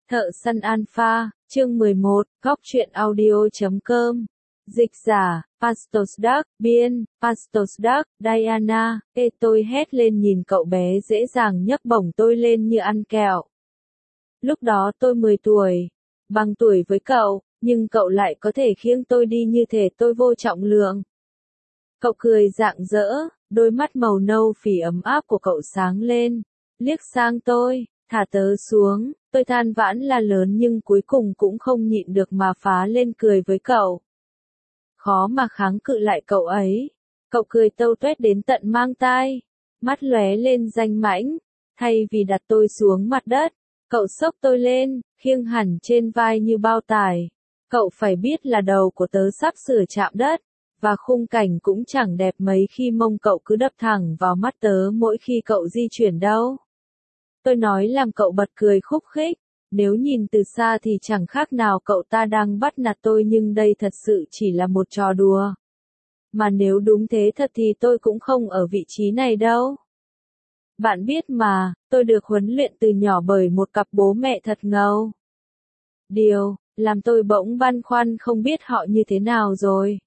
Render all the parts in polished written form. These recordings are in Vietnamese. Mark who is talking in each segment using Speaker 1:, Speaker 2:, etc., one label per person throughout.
Speaker 1: Thợ săn Alpha, chương 11, góc truyện audio.com. Dịch giả, Pastos Duck, biên, Pastos Duck, Diana, tôi hét lên nhìn cậu bé dễ dàng nhấc bổng tôi lên như ăn kẹo. Lúc đó tôi 10 tuổi, bằng tuổi với cậu, nhưng cậu lại có thể khiêng tôi đi như thể tôi vô trọng lượng. Cậu cười rạng rỡ, đôi mắt màu nâu phỉ ấm áp của cậu sáng lên, liếc sang tôi, thả tớ xuống. Tôi than vãn la lớn nhưng cuối cùng cũng không nhịn được mà phá lên cười với cậu. Khó mà kháng cự lại cậu ấy. Cậu cười tâu tuét đến tận mang tai, mắt lóe lên danh mãnh. Thay vì đặt tôi xuống mặt đất, cậu xốc tôi lên, khiêng hẳn trên vai như bao tải. Cậu phải biết là đầu của tớ sắp sửa chạm đất, và khung cảnh cũng chẳng đẹp mấy khi mông cậu cứ đập thẳng vào mắt tớ mỗi khi cậu di chuyển đâu. Tôi nói làm cậu bật cười khúc khích, nếu nhìn từ xa thì chẳng khác nào cậu ta đang bắt nạt tôi, nhưng đây thật sự chỉ là một trò đùa. Mà nếu đúng thế thật thì tôi cũng không ở vị trí này đâu. Bạn biết mà, tôi được huấn luyện từ nhỏ bởi một cặp bố mẹ thật ngầu. Điều làm tôi bỗng băn khoăn không biết họ như thế nào rồi.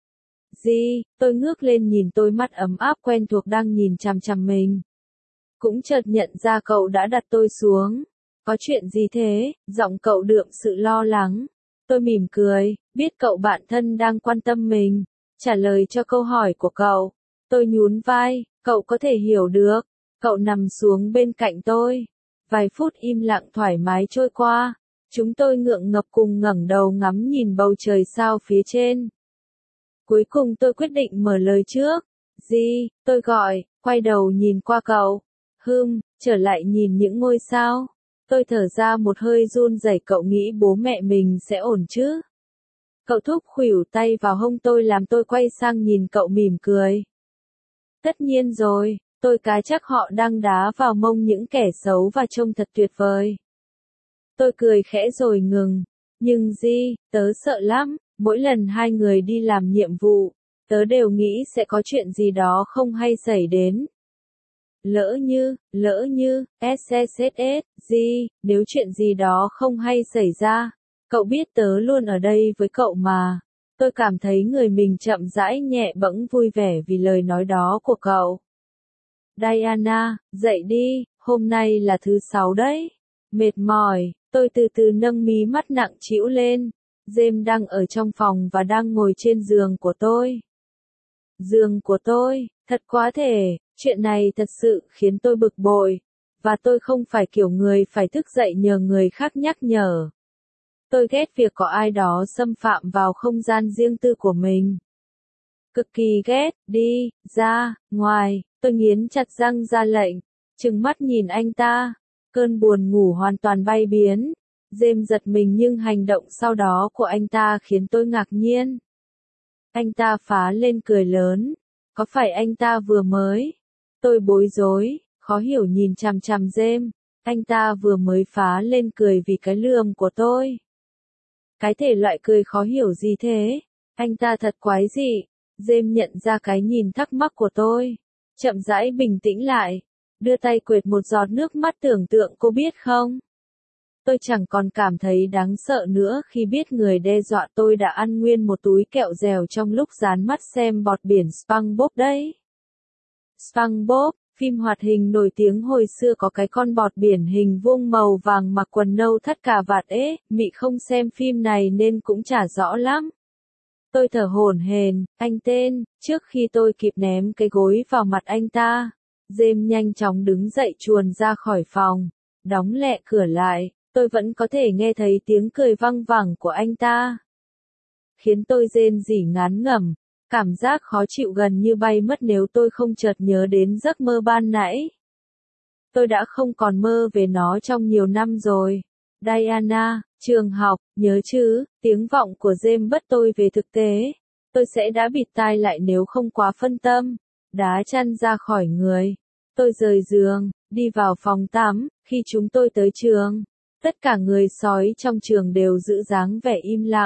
Speaker 1: Tôi ngước lên nhìn tôi, mắt ấm áp quen thuộc đang nhìn chằm chằm mình. Cũng chợt nhận ra cậu đã đặt tôi xuống. Có chuyện gì thế? Giọng cậu đượm sự lo lắng. Tôi mỉm cười, biết cậu bạn thân đang quan tâm mình. Trả lời cho câu hỏi của cậu. Tôi nhún vai, cậu có thể hiểu được. Cậu nằm xuống bên cạnh tôi. Vài phút im lặng thoải mái trôi qua. Chúng tôi ngượng ngập cùng ngẩng đầu ngắm nhìn bầu trời sao phía trên. Cuối cùng tôi quyết định mở lời trước. Tôi gọi, quay đầu nhìn qua cậu. Trở lại nhìn những ngôi sao. Tôi thở ra một hơi run rẩy. Cậu nghĩ bố mẹ mình sẽ ổn chứ? Cậu thúc khuỷu tay vào hông tôi làm tôi quay sang nhìn cậu mỉm cười. Tất nhiên rồi, tôi cá chắc họ đang đá vào mông những kẻ xấu và trông thật tuyệt vời. Tôi cười khẽ rồi ngừng. Nhưng tớ sợ lắm, mỗi lần hai người đi làm nhiệm vụ, tớ đều nghĩ sẽ có chuyện gì đó không hay xảy đến. Lỡ như, nếu chuyện gì đó không hay xảy ra, cậu biết tớ luôn ở đây với cậu mà. Tôi cảm thấy người mình chậm rãi nhẹ bẫng vui vẻ vì lời nói đó của cậu. Diana, dậy đi, hôm nay là thứ 6 đấy. Mệt mỏi, tôi từ từ nâng mí mắt nặng trĩu lên. James đang ở trong phòng và đang ngồi trên giường của tôi. Giường của tôi, thật quá thể. Chuyện này thật sự khiến tôi bực bội, và tôi không phải kiểu người phải thức dậy nhờ người khác nhắc nhở. Tôi ghét việc có ai đó xâm phạm vào không gian riêng tư của mình. Cực kỳ ghét, đi, ra, ngoài, tôi nghiến chặt răng ra lệnh, trừng mắt nhìn anh ta. Cơn buồn ngủ hoàn toàn bay biến. James giật mình nhưng hành động sau đó của anh ta khiến tôi ngạc nhiên. Anh ta phá lên cười lớn. Có phải anh ta vừa mới? Tôi bối rối, khó hiểu nhìn chằm chằm James. Anh ta vừa mới phá lên cười vì cái lườm của tôi. Cái thể loại cười khó hiểu gì thế? Anh ta thật quái dị. James nhận ra cái nhìn thắc mắc của tôi. Chậm rãi bình tĩnh lại. Đưa tay quệt một giọt nước mắt. Tưởng tượng cô biết không? Tôi chẳng còn cảm thấy đáng sợ nữa khi biết người đe dọa tôi đã ăn nguyên một túi kẹo dẻo trong lúc dán mắt xem bọt biển SpongeBob đấy. SpongeBob, phim hoạt hình nổi tiếng hồi xưa có cái con bọt biển hình vuông màu vàng mặc quần nâu thắt cà vạt. Mị không xem phim này nên cũng chả rõ lắm. Tôi thở hổn hển, anh tên, trước khi tôi kịp ném cái gối vào mặt anh ta. James nhanh chóng đứng dậy chuồn ra khỏi phòng, đóng lẹ cửa lại. Tôi vẫn có thể nghe thấy tiếng cười văng vẳng của anh ta. Khiến tôi rên rỉ ngán ngẩm, cảm giác khó chịu gần như bay mất nếu tôi không chợt nhớ đến giấc mơ ban nãy. Tôi đã không còn mơ về nó trong nhiều năm rồi. Diana, trường học, nhớ chứ? Tiếng vọng của James bắt tôi về thực tế. Tôi sẽ đã bịt tai lại nếu không quá phân tâm. Đá chăn ra khỏi người. Tôi rời giường, đi vào phòng tắm. Khi chúng tôi tới trường, tất cả người sói trong trường đều giữ dáng vẻ im lặng.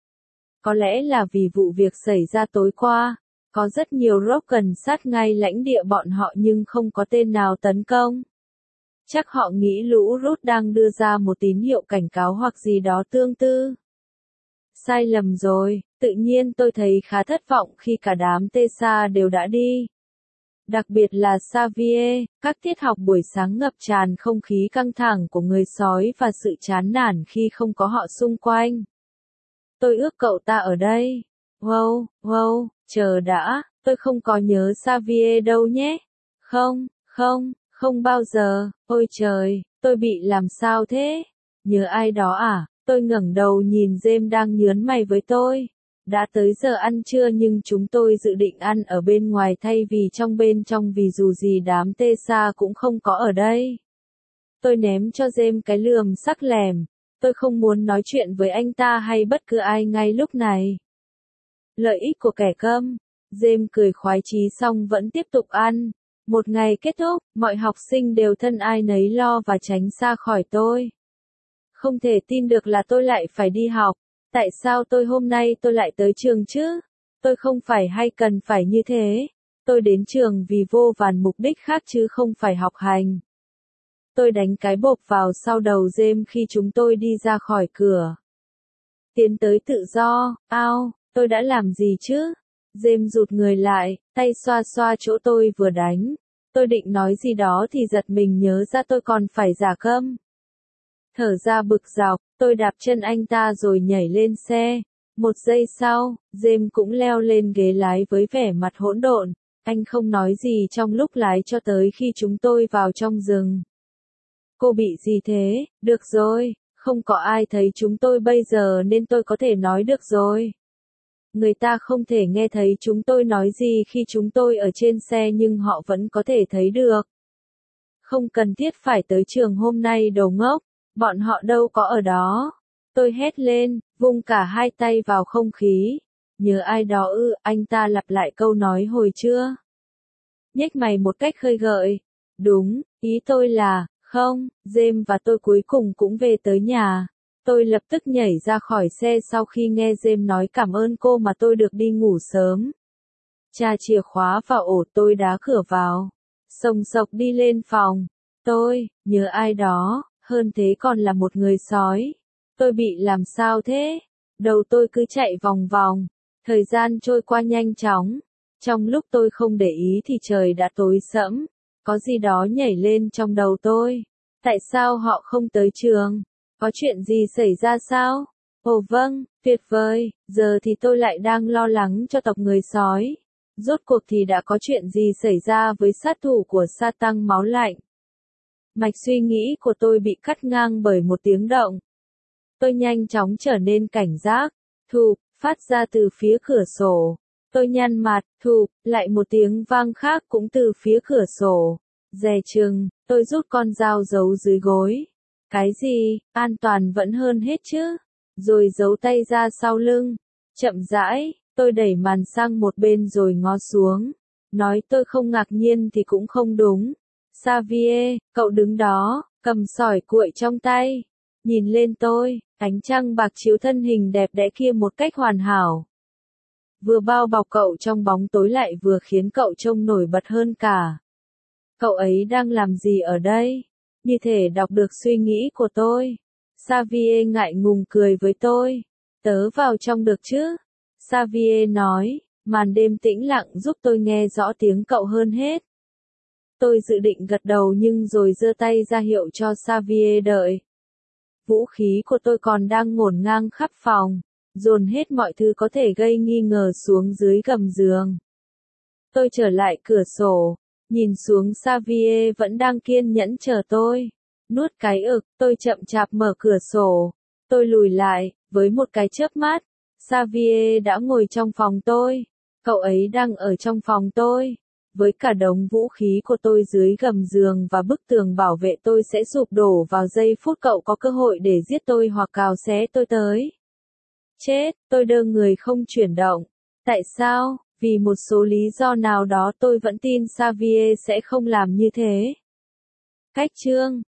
Speaker 1: Có lẽ là vì vụ việc xảy ra tối qua, có rất nhiều Rogue gần sát ngay lãnh địa bọn họ nhưng không có tên nào tấn công. Chắc họ nghĩ lũ rút đang đưa ra một tín hiệu cảnh cáo hoặc gì đó tương tự. Sai lầm rồi, tự nhiên tôi thấy khá thất vọng khi cả đám Tessa đều đã đi. Đặc biệt là Xavier, các tiết học buổi sáng ngập tràn không khí căng thẳng của người sói và sự chán nản khi không có họ xung quanh. Tôi ước cậu ta ở đây. Wow, chờ đã, tôi không có nhớ Xavier đâu nhé. Không bao giờ, ôi trời, tôi bị làm sao thế? Nhớ ai đó à? Tôi ngẩng đầu nhìn James đang nhớn mày với tôi. Đã tới giờ ăn trưa nhưng chúng tôi dự định ăn ở bên ngoài thay vì bên trong vì dù gì đám Tessa cũng không có ở đây. Tôi ném cho James cái lườm sắc lẻm. Tôi không muốn nói chuyện với anh ta hay bất cứ ai ngay lúc này. Lợi ích của kẻ câm. James cười khoái chí xong vẫn tiếp tục ăn. Một ngày kết thúc, mọi học sinh đều thân ai nấy lo và tránh xa khỏi tôi. Không thể tin được là tôi lại phải đi học. Tại sao hôm nay tôi lại tới trường chứ? Tôi không phải hay cần phải như thế. Tôi đến trường vì vô vàn mục đích khác chứ không phải học hành. Tôi đánh cái bộp vào sau đầu James khi chúng tôi đi ra khỏi cửa. Tiến tới tự do, tôi đã làm gì chứ? James rụt người lại, tay xoa xoa chỗ tôi vừa đánh. Tôi định nói gì đó thì giật mình nhớ ra tôi còn phải giả câm. Thở ra bực dọc, tôi đạp chân anh ta rồi nhảy lên xe. Một giây sau, James cũng leo lên ghế lái với vẻ mặt hỗn độn. Anh không nói gì trong lúc lái cho tới khi chúng tôi vào trong rừng. Cô bị gì thế? Được rồi, không có ai thấy chúng tôi bây giờ nên tôi có thể nói được rồi. Người ta không thể nghe thấy chúng tôi nói gì khi chúng tôi ở trên xe nhưng họ vẫn có thể thấy được. Không cần thiết phải tới trường hôm nay đồ ngốc, bọn họ đâu có ở đó. Tôi hét lên, vung cả hai tay vào không khí. Nhớ ai đó ư? Anh ta lặp lại câu nói hồi trưa. Nhếch mày một cách khơi gợi. Đúng, ý tôi là, không, James và tôi cuối cùng cũng về tới nhà. Tôi lập tức nhảy ra khỏi xe sau khi nghe James nói cảm ơn cô mà tôi được đi ngủ sớm. Tra chìa khóa vào ổ, tôi đá cửa vào. Sồng sộc đi lên phòng. Tôi, nhớ ai đó, hơn thế còn là một người sói. Tôi bị làm sao thế? Đầu tôi cứ chạy vòng vòng. Thời gian trôi qua nhanh chóng. Trong lúc tôi không để ý thì trời đã tối sẫm. Có gì đó nhảy lên trong đầu tôi. Tại sao họ không tới trường? Có chuyện gì xảy ra sao? Ồ vâng, tuyệt vời, giờ thì tôi lại đang lo lắng cho tộc người sói. Rốt cuộc thì đã có chuyện gì xảy ra với sát thủ của sa tăng máu lạnh? Mạch suy nghĩ của tôi bị cắt ngang bởi một tiếng động. Tôi nhanh chóng trở nên cảnh giác. Thụp, phát ra từ phía cửa sổ. Tôi nhăn mặt, thụp, lại một tiếng vang khác cũng từ phía cửa sổ. Dè chừng, tôi rút con dao giấu dưới gối. Cái gì, an toàn vẫn hơn hết chứ. Rồi giấu tay ra sau lưng. Chậm rãi, tôi đẩy màn sang một bên rồi ngó xuống. Nói tôi không ngạc nhiên thì cũng không đúng. Xavier, cậu đứng đó, cầm sỏi cuội trong tay. Nhìn lên tôi, ánh trăng bạc chiếu thân hình đẹp đẽ kia một cách hoàn hảo. Vừa bao bọc cậu trong bóng tối lại vừa khiến cậu trông nổi bật hơn cả. Cậu ấy đang làm gì ở đây? Như thể đọc được suy nghĩ của tôi. Xavier ngại ngùng cười với tôi. Tớ vào trong được chứ? Xavier nói, màn đêm tĩnh lặng giúp tôi nghe rõ tiếng cậu hơn hết. Tôi dự định gật đầu nhưng rồi giơ tay ra hiệu cho Xavier đợi. Vũ khí của tôi còn đang ngổn ngang khắp phòng, dồn hết mọi thứ có thể gây nghi ngờ xuống dưới gầm giường. Tôi trở lại cửa sổ, nhìn xuống Xavier vẫn đang kiên nhẫn chờ tôi. Nuốt cái ực, tôi chậm chạp mở cửa sổ. Tôi lùi lại, với một cái chớp mắt. Xavier đã ngồi trong phòng tôi. Cậu ấy đang ở trong phòng tôi. Với cả đống vũ khí của tôi dưới gầm giường và bức tường bảo vệ tôi sẽ sụp đổ vào giây phút cậu có cơ hội để giết tôi hoặc cào xé tôi tới. Chết, tôi đơ người không chuyển động. Tại sao? Vì một số lý do nào đó tôi vẫn tin Xavier sẽ không làm như thế. Cách chương